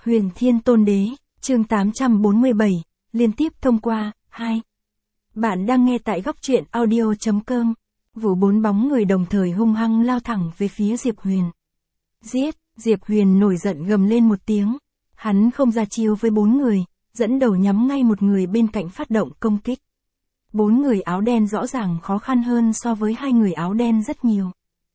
Huyền Thiên Tôn Đế, chương 847, liên tiếp thông qua, 2. Bạn đang nghe tại góc truyện audio.com. Vụ 4 bóng người đồng thời hung hăng lao thẳng về phía Diệp Huyền. Giết, Diệp Huyền nổi giận gầm lên một tiếng. Hắn không ra chiêu với 4 người, dẫn đầu nhắm ngay một người bên cạnh phát động công kích. 4 người áo đen rõ ràng khó khăn hơn so với 2 người áo đen rất nhiều.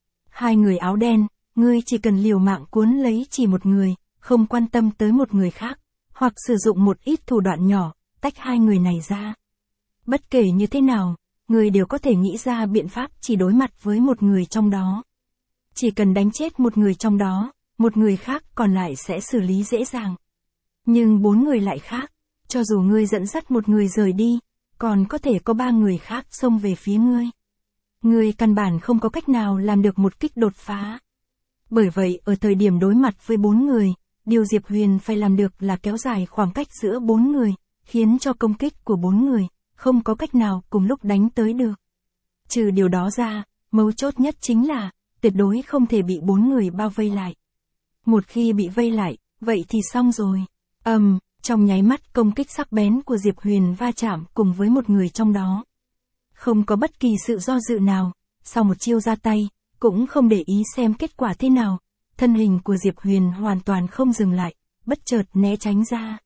2 người áo đen, ngươi chỉ cần liều mạng cuốn lấy chỉ một người, không quan tâm tới một người khác, hoặc sử dụng một ít thủ đoạn nhỏ, tách 2 người này ra. Bất kể như thế nào, người đều có thể nghĩ ra biện pháp chỉ đối mặt với một người trong đó. Chỉ cần đánh chết một người trong đó, một người khác còn lại sẽ xử lý dễ dàng. Nhưng 4 người lại khác, cho dù ngươi dẫn dắt một người rời đi, còn có thể có 3 người khác xông về phía ngươi. Ngươi căn bản không có cách nào làm được một kích đột phá. Bởi vậy ở thời điểm đối mặt với 4 người, điều Diệp Huyền phải làm được là kéo dài khoảng cách giữa 4 người, khiến cho công kích của 4 người không có cách nào cùng lúc đánh tới được. Trừ điều đó ra, mấu chốt nhất chính là, tuyệt đối không thể bị 4 người bao vây lại. Một khi bị vây lại, vậy thì xong rồi. Trong nháy mắt công kích sắc bén của Diệp Huyền va chạm cùng với một người trong đó. Không có bất kỳ sự do dự nào, sau một chiêu ra tay, cũng không để ý xem kết quả thế nào. Thân hình của Diệp Huyền hoàn toàn không dừng lại, bất chợt né tránh ra.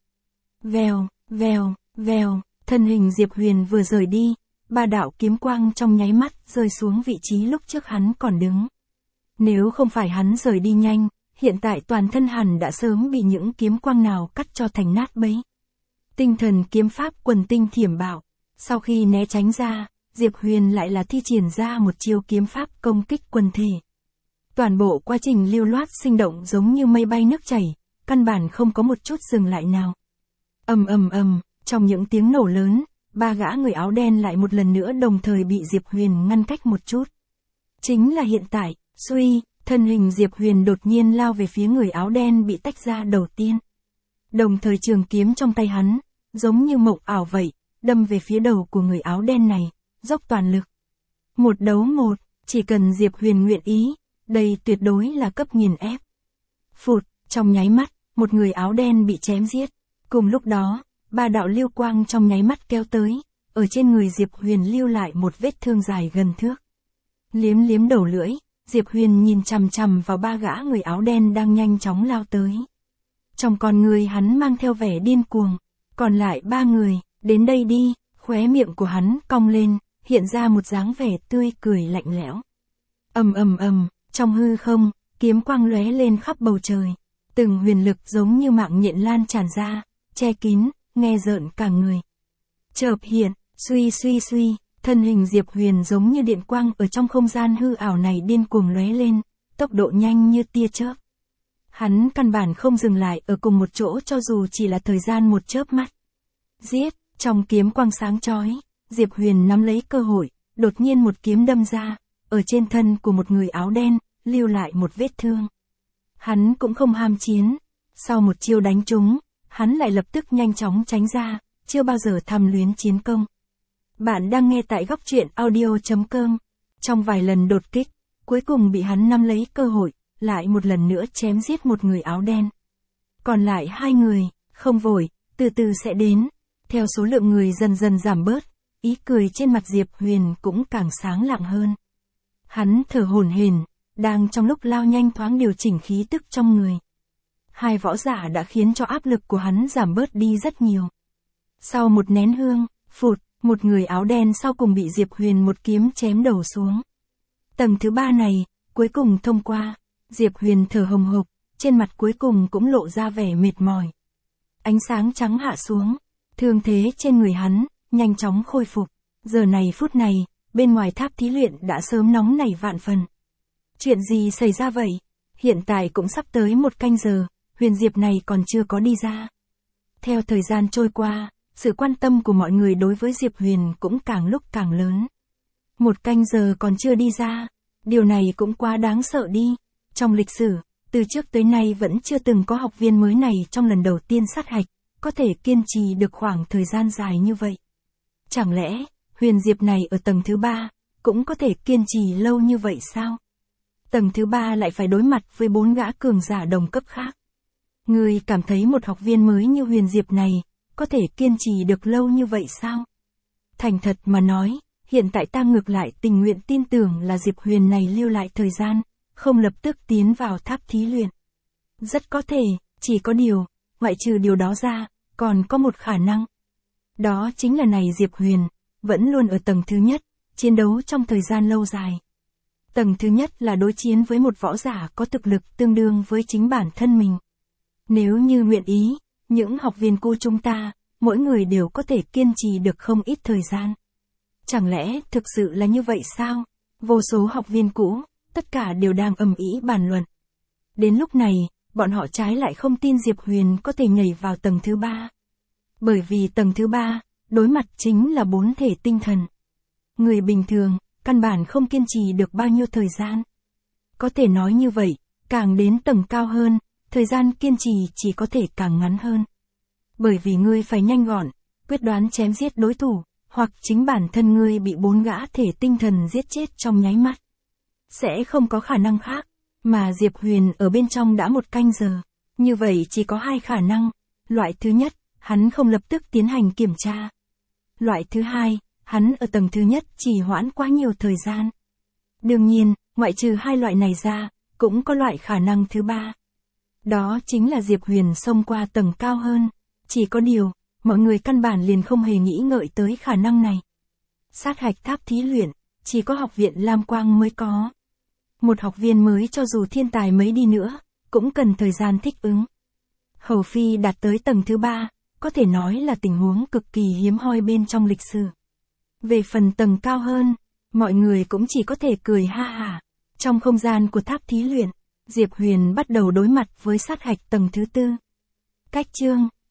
Vèo, vèo, vèo, thân hình Diệp Huyền vừa rời đi, 3 đạo kiếm quang trong nháy mắt rơi xuống vị trí lúc trước hắn còn đứng. Nếu không phải hắn rời đi nhanh, hiện tại toàn thân hắn đã sớm bị những kiếm quang nào cắt cho thành nát bấy. Tinh thần kiếm pháp quần tinh thiểm bạo, sau khi né tránh ra, Diệp Huyền lại là thi triển ra một chiêu kiếm pháp công kích quần thể. Toàn bộ quá trình lưu loát sinh động giống như mây bay nước chảy, căn bản không có một chút dừng lại nào. Trong những tiếng nổ lớn, 3 gã người áo đen lại một lần nữa đồng thời bị Diệp Huyền ngăn cách một chút. Chính là hiện tại, suy, thân hình Diệp Huyền đột nhiên lao về phía người áo đen bị tách ra đầu tiên. Đồng thời trường kiếm trong tay hắn, giống như mộng ảo vậy, đâm về phía đầu của người áo đen này, dốc toàn lực. Một đấu một, chỉ cần Diệp Huyền nguyện ý, đây tuyệt đối là cấp nghiền ép. Phụt, trong nháy mắt, một người áo đen bị chém giết. Cùng lúc đó, 3 đạo lưu quang trong nháy mắt kéo tới, ở trên người Diệp Huyền lưu lại một vết thương dài gần thước. Liếm liếm đầu lưỡi, Diệp Huyền nhìn chằm chằm vào 3 gã người áo đen đang nhanh chóng lao tới. Trong con người hắn mang theo vẻ điên cuồng, còn lại 3 người, đến đây đi, khóe miệng của hắn cong lên, hiện ra một dáng vẻ tươi cười lạnh lẽo. Trong hư không, kiếm quang lóe lên khắp bầu trời, từng huyền lực giống như mạng nhện lan tràn ra, che kín, nghe rợn cả người. Chợp hiện, suy, thân hình Diệp Huyền giống như điện quang ở trong không gian hư ảo này điên cuồng lóe lên, tốc độ nhanh như tia chớp. Hắn căn bản không dừng lại ở cùng một chỗ cho dù chỉ là thời gian một chớp mắt. Giết, trong kiếm quang sáng chói, Diệp Huyền nắm lấy cơ hội, đột nhiên một kiếm đâm ra, ở trên thân của một người áo đen, lưu lại một vết thương. Hắn cũng không ham chiến, sau một chiêu đánh trúng, hắn lại lập tức nhanh chóng tránh ra, chưa bao giờ tham luyến chiến công. Bạn đang nghe tại góc truyện audio.com. Trong vài lần đột kích, cuối cùng bị hắn nắm lấy cơ hội, lại một lần nữa chém giết một người áo đen. Còn lại 2 người, không vội, từ từ sẽ đến. Theo số lượng người dần dần giảm bớt, ý cười trên mặt Diệp Huyền cũng càng sáng lạng hơn. Hắn thở hổn hển, đang trong lúc lao nhanh thoáng điều chỉnh khí tức trong người. 2 võ giả đã khiến cho áp lực của hắn giảm bớt đi rất nhiều. Sau một nén hương, phụt, một người áo đen sau cùng bị Diệp Huyền một kiếm chém đầu xuống. Tầng thứ 3 này, cuối cùng thông qua, Diệp Huyền thở hồng hộc, trên mặt cuối cùng cũng lộ ra vẻ mệt mỏi. Ánh sáng trắng hạ xuống, thương thế trên người hắn, nhanh chóng khôi phục. Giờ này phút này, bên ngoài tháp thí luyện đã sớm nóng nảy vạn phần. Chuyện gì xảy ra vậy? Hiện tại cũng sắp tới 1 canh giờ, Huyền Diệp này còn chưa có đi ra. Theo thời gian trôi qua, sự quan tâm của mọi người đối với Diệp Huyền cũng càng lúc càng lớn. 1 canh giờ còn chưa đi ra, điều này cũng quá đáng sợ đi. Trong lịch sử, từ trước tới nay vẫn chưa từng có học viên mới này trong lần đầu tiên sát hạch, có thể kiên trì được khoảng thời gian dài như vậy. Chẳng lẽ, Huyền Diệp này ở tầng thứ 3, cũng có thể kiên trì lâu như vậy sao? Tầng thứ 3 lại phải đối mặt với 4 gã cường giả đồng cấp khác. Ngươi cảm thấy một học viên mới như Huyền Diệp này, có thể kiên trì được lâu như vậy sao? Thành thật mà nói, hiện tại ta ngược lại tình nguyện tin tưởng là Diệp Huyền này lưu lại thời gian, không lập tức tiến vào tháp thí luyện. Rất có thể, chỉ có điều, ngoại trừ điều đó ra, còn có một khả năng. Đó chính là này Diệp Huyền, vẫn luôn ở tầng thứ nhất, chiến đấu trong thời gian lâu dài. Tầng thứ nhất là đối chiến với một võ giả có thực lực tương đương với chính bản thân mình. Nếu như nguyện ý, những học viên cũ chúng ta, mỗi người đều có thể kiên trì được không ít thời gian. Chẳng lẽ thực sự là như vậy sao? Vô số học viên cũ, tất cả đều đang ầm ĩ bàn luận. Đến lúc này, bọn họ trái lại không tin Diệp Huyền có thể nhảy vào tầng thứ 3. Bởi vì tầng thứ 3, đối mặt chính là 4 thể tinh thần. Người bình thường, căn bản không kiên trì được bao nhiêu thời gian. Có thể nói như vậy, càng đến tầng cao hơn, thời gian kiên trì chỉ có thể càng ngắn hơn. Bởi vì ngươi phải nhanh gọn, quyết đoán chém giết đối thủ, hoặc chính bản thân ngươi bị 4 gã thể tinh thần giết chết trong nháy mắt. Sẽ không có khả năng khác, mà Diệp Huyền ở bên trong đã 1 canh giờ. Như vậy chỉ có 2 khả năng. Loại thứ nhất, hắn không lập tức tiến hành kiểm tra. Loại thứ hai, hắn ở tầng thứ nhất trì hoãn quá nhiều thời gian. Đương nhiên, ngoại trừ 2 loại này ra, cũng có loại khả năng thứ 3. Đó chính là Diệp Huyền xông qua tầng cao hơn. Chỉ có điều, mọi người căn bản liền không hề nghĩ ngợi tới khả năng này. Sát hạch tháp thí luyện, chỉ có học viện Lam Quang mới có. Một học viên mới cho dù thiên tài mấy đi nữa, cũng cần thời gian thích ứng. Hầu Phi đạt tới tầng thứ 3, có thể nói là tình huống cực kỳ hiếm hoi bên trong lịch sử. Về phần tầng cao hơn, mọi người cũng chỉ có thể cười ha hả. Trong không gian của tháp thí luyện, Diệp Huyền bắt đầu đối mặt với sát hạch tầng thứ 4. Cách chương